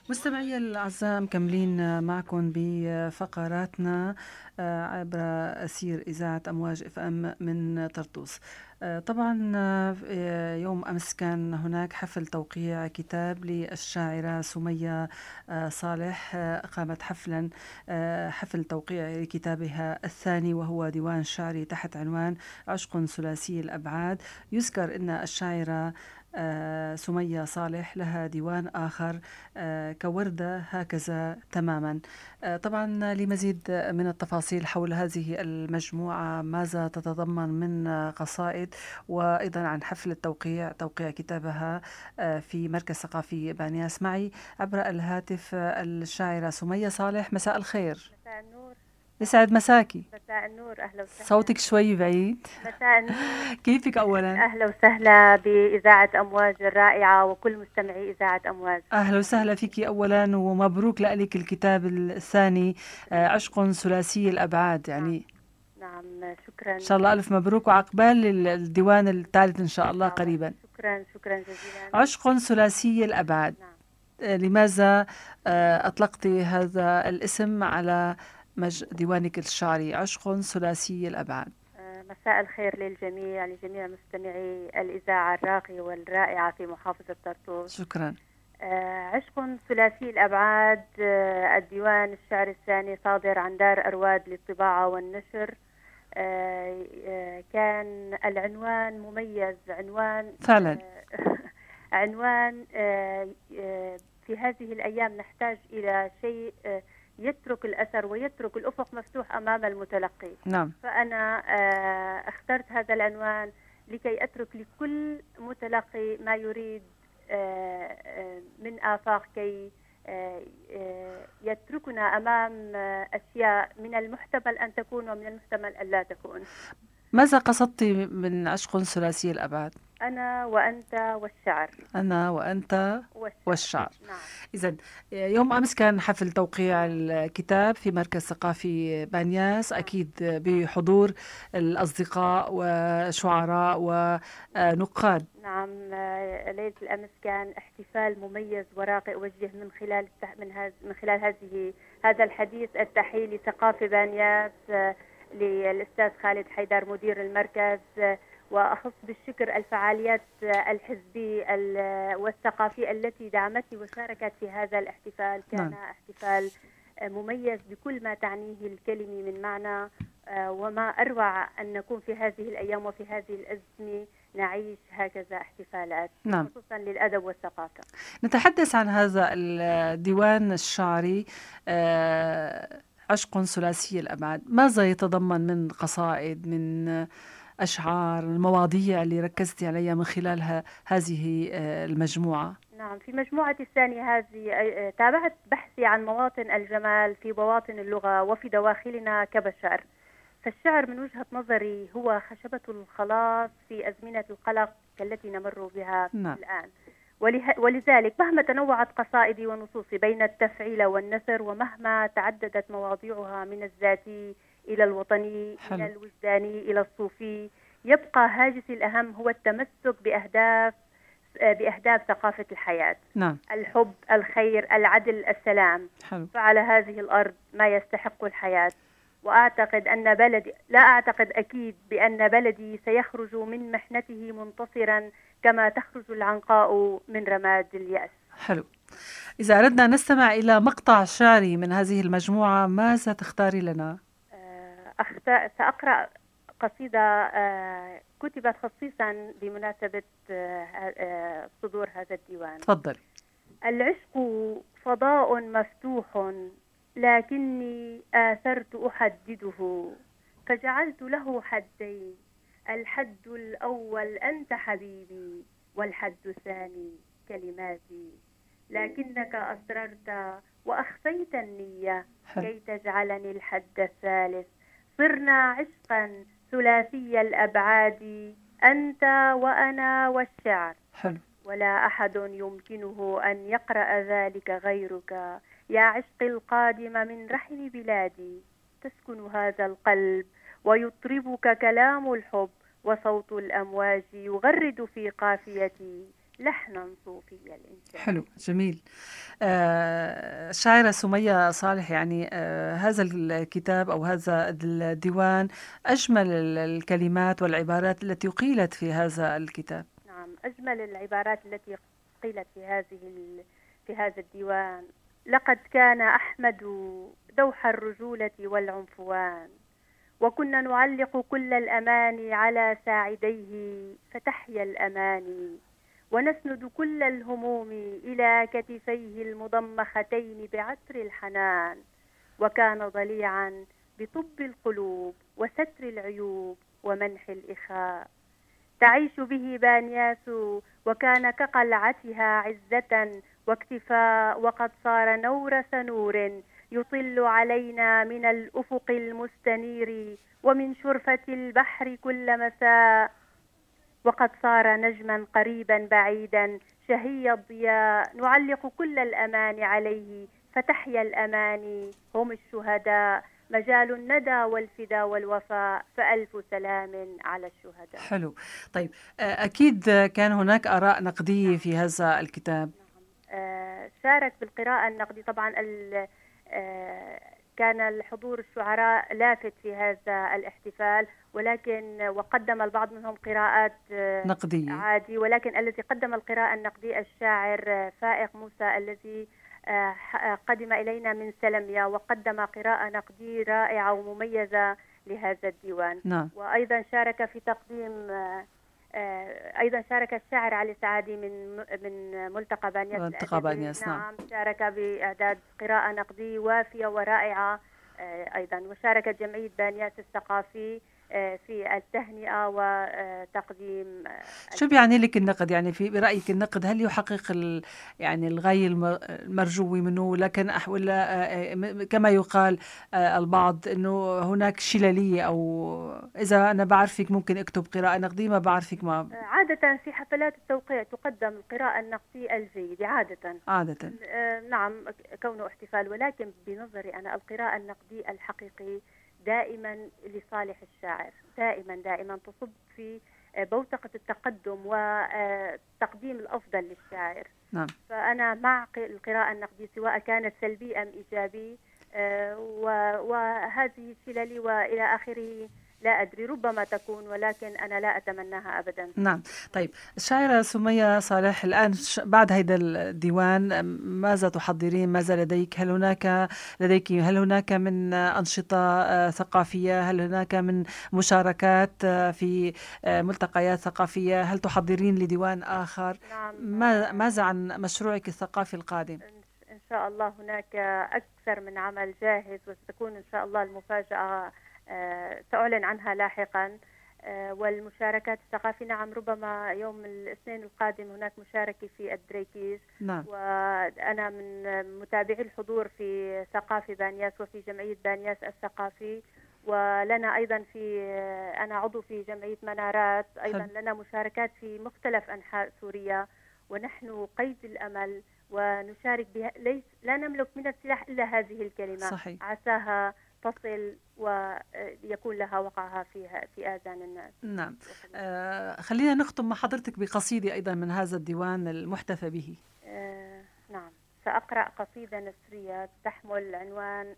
مستمعي الأعزاء، مكملين معكم بفقراتنا عبر أسير إذاعة أمواج اف ام من طرطوس. طبعا يوم أمس كان هناك حفل توقيع كتاب للشاعرة سمية صالح. أقامت حفل توقيع لكتابها الثاني، وهو ديوان شعري تحت عنوان عشق ثلاثي الأبعاد. يذكر أن الشاعرة سمية صالح لها ديوان آخر كوردة هكذا تماما. طبعا لمزيد من التفاصيل حول هذه المجموعة، ماذا تتضمن من قصائد، وأيضا عن حفل توقيع كتابها في مركز ثقافي بانياس، معي عبر الهاتف الشاعرة سمية صالح. مساء الخير. مساء النور. يسعد مساكي. مساء النور، أهلا وسهلا. صوتك شوي بعيد. مساء النور. كيفك أولا؟ أهلا وسهلا بإذاعة أمواج الرائعة وكل مستمعي إذاعة أمواج. أهلا وسهلا فيك أولا، ومبروك لك الكتاب الثاني عشق ثلاثي الأبعاد. يعني نعم شكرا. إن شاء الله ألف مبروك، وعقبال الديوان الثالث إن شاء الله قريبا. شكرا جزيلا. عشق ثلاثي الأبعاد. نعم. لماذا أطلقت هذا الاسم على ديوانك الشعري عشق ثلاثي الأبعاد؟ مساء الخير للجميع، لجميع مستمعي الإذاعة الراقية والرائعة في محافظة طرطوس. شكرا. عشق ثلاثي الأبعاد، الديوان الشعري الثاني صادر عن دار أرواد للطباعة والنشر. كان العنوان مميز، عنوان فعلا. عنوان في هذه الأيام نحتاج إلى شيء يترك الأثر ويترك الأفق مفتوح أمام المتلقي. نعم. فأنا اخترت هذا العنوان لكي أترك لكل متلقي ما يريد من آفاق، كي يتركنا أمام أشياء من المحتمل أن تكون ومن المحتمل أن لا تكون. ماذا قصدت من عشق ثلاثي الأبعاد؟ أنا وأنت والشعر. أنا وأنت والشعر. نعم. إذن يوم أمس كان حفل توقيع الكتاب في مركز ثقافي بانياس، أكيد بحضور الأصدقاء وشعراء ونقاد. نعم، ليلة الأمس كان احتفال مميز وراقي. أوجه من خلال هذا الحديث التحية لثقافي بانياس للأستاذ خالد حيدر مدير المركز، وأخص بالشكر الفعاليات الحزبية والثقافية التي دعمتني وشاركت في هذا الاحتفال. كان احتفال مميز بكل ما تعنيه الكلمة من معنى، وما أروع أن نكون في هذه الأيام وفي هذه الأزمة نعيش هكذا احتفالات. نعم. خصوصا للأدب والثقافة. نتحدث عن هذا الديوان الشعري عشق ثلاثي الأبعاد. ماذا يتضمن من قصائد، من أشعار، المواضيع اللي ركزتي عليها من خلالها هذه المجموعة؟ نعم، في مجموعة الثانية هذه تابعت بحثي عن مواطن الجمال في بواطن اللغة وفي دواخلنا كبشر. فالشعر من وجهة نظري هو خشبة الخلاص في أزمنة القلق التي نمر بها الآن. ولذلك مهما تنوعت قصائدي ونصوصي بين التفعيل والنثر، ومهما تعددت مواضيعها من الذاتي إلى الوطني، من الوجداني إلى الصوفي، يبقى هاجسي الأهم هو التمسك بأهداف ثقافة الحياة. نعم. الحب، الخير، العدل، السلام. فعلى هذه الأرض ما يستحق الحياة. وأعتقد أن بلدي، لا أعتقد أكيد بأن بلدي سيخرج من محنته منتصرا كما تخرج العنقاء من رماد اليأس. حلو. إذا أردنا نستمع إلى مقطع شعري من هذه المجموعة، ماذا تختاري لنا؟ سأقرأ قصيدة كتبت خصيصا بمناسبة صدور هذا الديوان. تفضلي. العشق فضاء مفتوح، لكني آثرت أحدده، فجعلت له حدين. الحد الأول أنت حبيبي، والحد الثاني كلماتي. لكنك أسررت وأخفيت النية كي تجعلني الحد الثالث. صرنا عشقا ثلاثي الأبعاد، أنت وأنا والشعر. ولا أحد يمكنه أن يقرأ ذلك غيرك. يا عشقي القادم من رحم بلادي، تسكن هذا القلب ويطربك كلام الحب، وصوت الأمواج يغرد في قافيتي. لحنا صوفيا الإنشاد. حلو، جميل. الشاعرة سمية صالح، يعني هذا الكتاب أو هذا الديوان أجمل الكلمات والعبارات التي قيلت في هذا الكتاب. نعم، أجمل العبارات التي قيلت في هذا الديوان: لقد كان أحمد دوح الرجولة والعنفوان، وكنا نعلق كل الأماني على ساعديه فتحيا الأماني، ونسند كل الهموم إلى كتفيه المضمختين بعطر الحنان، وكان ضليعا بطب القلوب وستر العيوب ومنح الإخاء. تعيش به بانياس وكان كقلعتها عزة واكتفاء، وقد صار نورس نور يطل علينا من الأفق المستنير ومن شرفة البحر كل مساء، وقد صار نجما قريبا بعيدا شهي الضياء، نعلق كل الأمان عليه فتحيا الأماني، هم الشهداء مجال الندى والفدا والوفاء، فألف سلام على الشهداء. حلو. طيب، أكيد كان هناك آراء نقدية في هذا الكتاب. شارك بالقراءة النقدية طبعا. كان الحضور الشعراء لافت في هذا الاحتفال، وقدم البعض منهم قراءات نقدية عادي، ولكن الذي قدم القراءة النقدية الشاعر فائق موسى، الذي قدم إلينا من سلميا، وقدم قراءة نقدية رائعة ومميزة لهذا الديوان. نعم. وأيضا شارك في تقديم أيضا شارك الشاعر علي سعادي من ملتقى بانياس. نعم، شارك بإعداد قراءة نقدية وافية ورائعة أيضا. وشاركت جمعية بانياس الثقافي في التهنئة وتقديم. شو بيعني لك النقد؟ يعني في برأيك النقد هل يحقق يعني الغاية المرجوة منه، لكن ولا كما يقال البعض انه هناك شلالية، او اذا انا بعرفك ممكن اكتب قراءة نقدية، ما بعرفك ما. عادة في حفلات التوقيع تقدم القراءة النقدية الجيدة عادة. نعم، كونه احتفال، ولكن بنظري أنا القراءة النقدية الحقيقي دائما لصالح الشاعر، دائما تصب في بوتقة التقدم وتقديم الأفضل للشاعر. نعم. فأنا مع القراءة النقدية سواء كانت سلبي أم إيجابي، وهذه الشلل وإلى آخره لا أدري، ربما تكون، ولكن أنا لا أتمناها أبدا. نعم. طيب، الشاعرة سمية صالح، الآن بعد هذا الديوان ماذا تحضرين؟ ماذا لديك؟ هل هناك من أنشطة ثقافية؟ هل هناك من مشاركات في ملتقيات ثقافية؟ هل تحضرين لديوان آخر؟ نعم. ماذا عن مشروعك الثقافي القادم؟ إن شاء الله هناك أكثر من عمل جاهز، وستكون إن شاء الله المفاجأة سأعلن عنها لاحقا. والمشاركات الثقافية، نعم، ربما يوم الاثنين القادم هناك مشاركة في الدريكيز. نعم. وأنا من متابعي الحضور في ثقافي بانياس وفي جمعية بانياس الثقافي، ولنا أيضا أنا عضو في جمعية منارات أيضا. لنا مشاركات في مختلف أنحاء سوريا، ونحن قيد الأمل ونشارك بها. لا نملك من السلاح إلا هذه الكلمة. صحيح. عساها تصل ويكون لها وقعها في آذان الناس. نعم. خلينا نختم مع حضرتك بقصيدة أيضا من هذا الديوان المحتفى به. نعم، سأقرأ قصيدة نثرية تحمل عنوان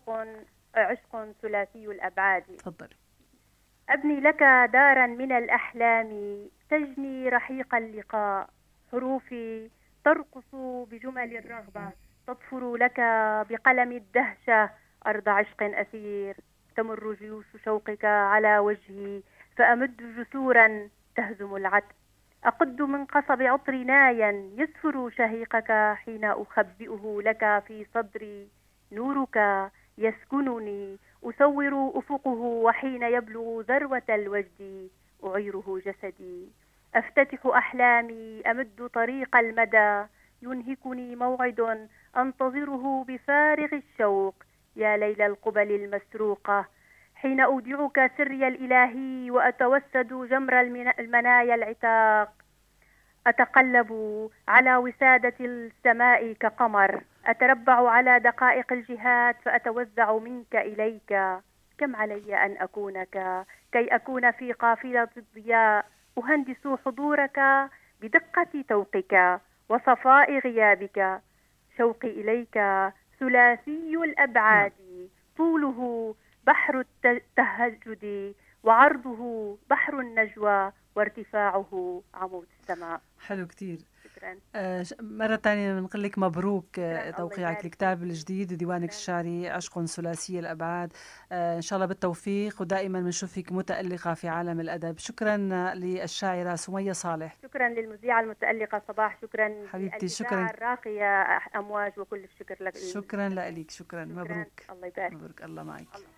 عشق ثلاثي الأبعاد. تفضل. أبني لك دارا من الأحلام تجني رحيق اللقاء، حروفي ترقص بجمل الرغبة، تطفر لك بقلم الدهشة أرض عشق أثير، تمر جيوش شوقك على وجهي فأمد جسورا تهزم العتب، أقد من قصب عطر نايا يسفر شهيقك حين أخبئه لك في صدري، نورك يسكنني أثور أفقه، وحين يبلغ ذروة الوجد أعيره جسدي، أفتتح أحلامي أمد طريق المدى، ينهكني موعد أنتظره بفارغ الشوق، يا ليل القبل المسروقة، حين أودعك سري الإلهي وأتوسد جمر المنايا العتاق، أتقلب على وسادة السماء كقمر، أتربع على دقائق الجهات فأتوزع منك إليك، كم علي أن أكونك كي أكون في قافلة الضياء، أهندس حضورك بدقة توقك وصفاء غيابك. شوقي إليك ثلاثي الأبعاد، طوله بحر التهجد وعرضه بحر النجوى وارتفاعه عمود السماء. حلو كتير. شكرا. مرة تانية بنقول لك مبروك شكراً. توقيعك الكتاب الجديد وديوانك الشعري عشق ثلاثي الأبعاد. إن شاء الله بالتوفيق، ودائما بنشوفك متألقة في عالم الأدب. شكرا للشاعرة سمية صالح. شكرا للمذيعة المتألقة صباح. شكرا حبيبتي. للإذاعة الراقية أمواج، وكل الشكر لك. شكرا لك. شكرا. مبروك. الله يبارك. مبروك. الله معك. الله.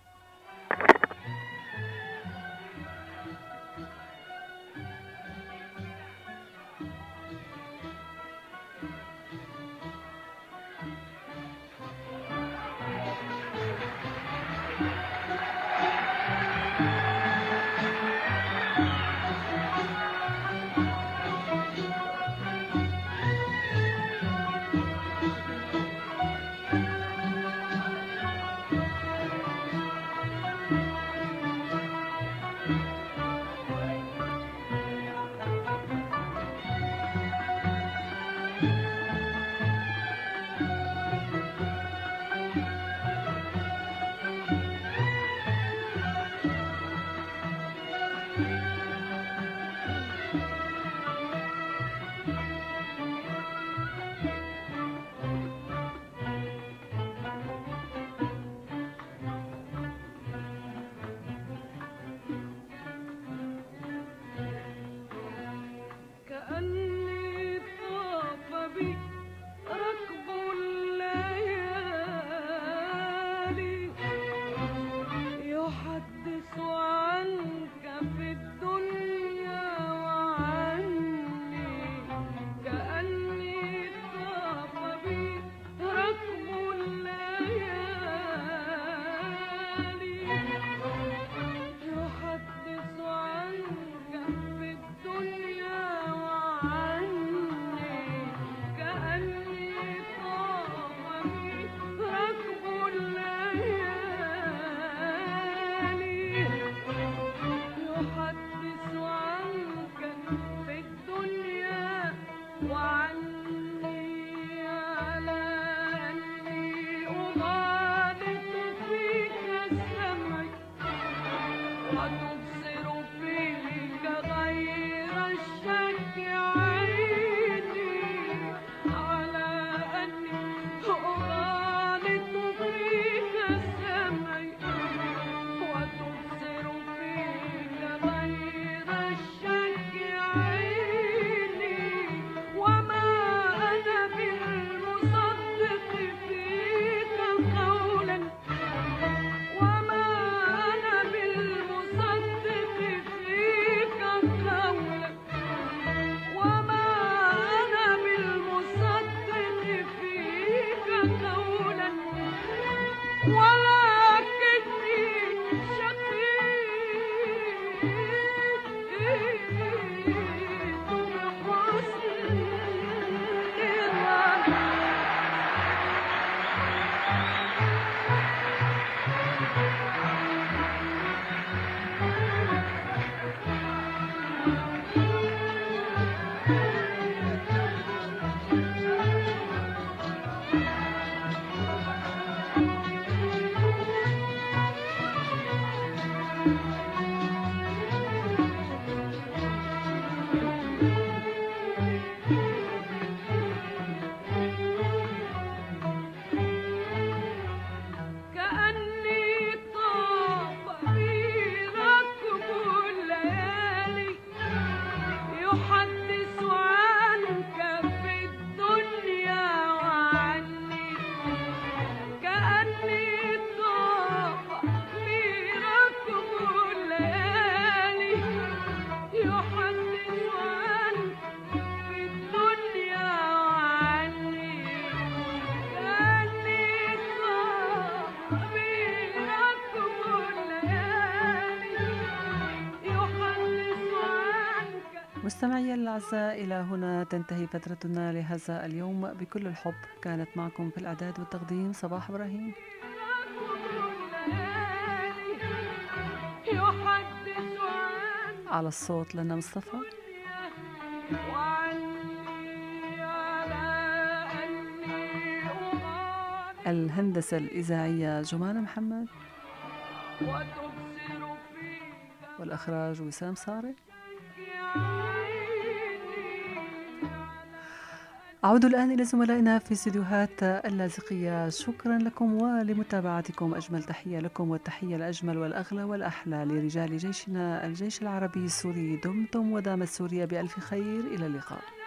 مستمعي الأعزاء، إلى هنا تنتهي فترتنا لهذا اليوم. بكل الحب كانت معكم في الإعداد والتقديم صباح إبراهيم، على الصوت لنا مصطفى. الهندسة الإذاعية جمانة محمد، والإخراج وسام صاري. أعود الآن إلى زملائنا في استديوهات اللاذقية. شكرا لكم ولمتابعتكم. أجمل تحية لكم، والتحية الأجمل والأغلى والأحلى لرجال جيشنا الجيش العربي السوري. دمتم ودامت سوريا بألف خير. إلى اللقاء.